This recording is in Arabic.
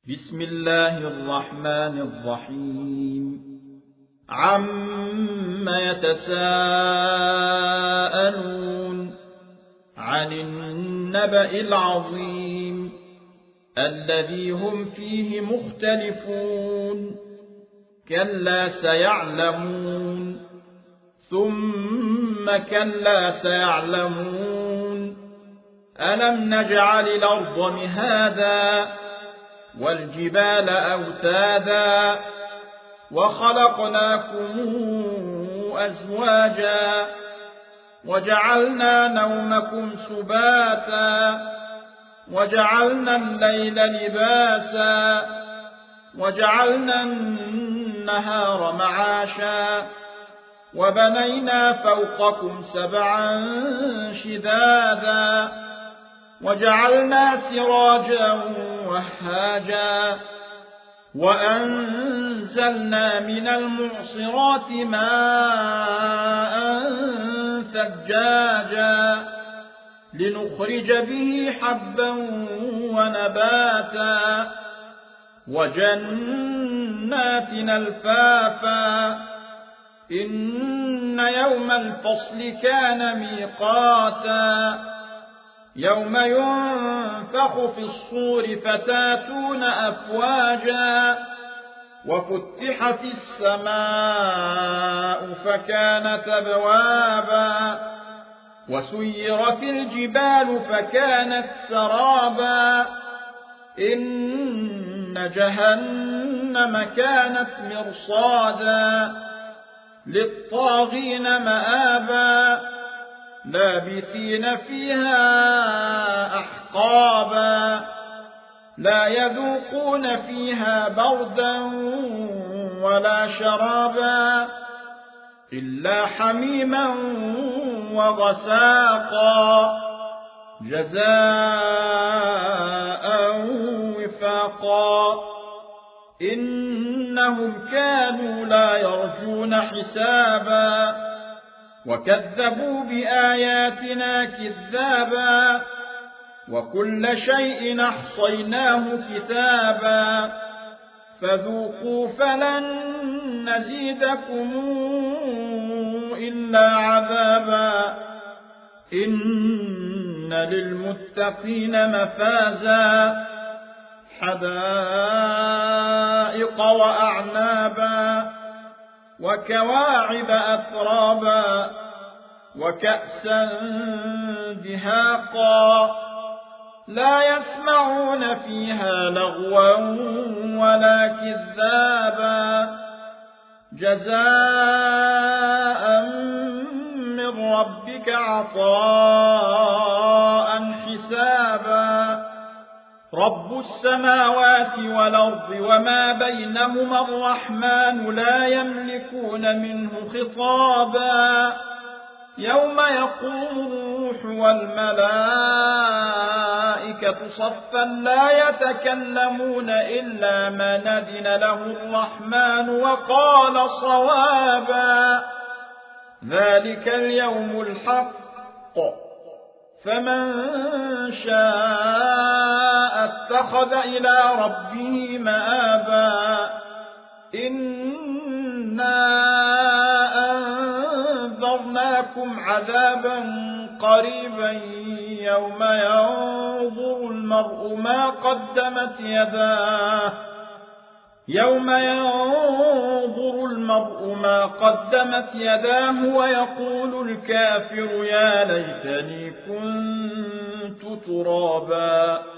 بسم الله الرحمن الرحيم عم يتساءلون عن النبأ العظيم الذي هم فيه مختلفون كلا سيعلمون ثم كلا سيعلمون ألم نجعل الأرض مهادا والجبال أوتادا وخلقناكم أزواجا وجعلنا نومكم سباتا وجعلنا الليل لباسا وجعلنا النهار معاشا وبنينا فوقكم سبعا شدادا وجعلنا سراجا وهاجا وأنزلنا من المعصرات ماء ثجاجا لنخرج به حبا ونباتا وجنات ألفافا إن يوم الفصل كان ميقاتا يوم ينفخ في الصور فتاتون أفواجا وفتحت السماء فكانت أبوابا وسيرت الجبال فكانت سرابا إن جهنم كانت مرصادا للطاغين مآبا لابثين فيها أحقابا لا يذوقون فيها بردا ولا شرابا إلا حميما وغساقا جزاء وفاقا إنهم كانوا لا يرجون حسابا وكذبوا بآياتنا كذابا وكل شيء أحصيناه كتابا فذوقوا فلن نزيدكم إلا عذابا إن للمتقين مفازا حدائق وأعنابا وكواعب أترابا وكأسا دهاقا لا يسمعون فيها لغوا ولا كذابا جزاء من ربك عطاء حسابا رب السماوات والأرض وما بينهما الرحمن لا يملكون منه خطابا يوم يقوم الروح والملائكة صفا لا يتكلمون إلا من أذن له الرحمن وقال صوابا ذلك اليوم الحق فمن شاء اتخذ إلى ربه مآبا إنا أنذرناكم عذابا قريبا يوم ينظر المرء ما قدمت يداه ويقول الكافر يا ليتني كنت ترابا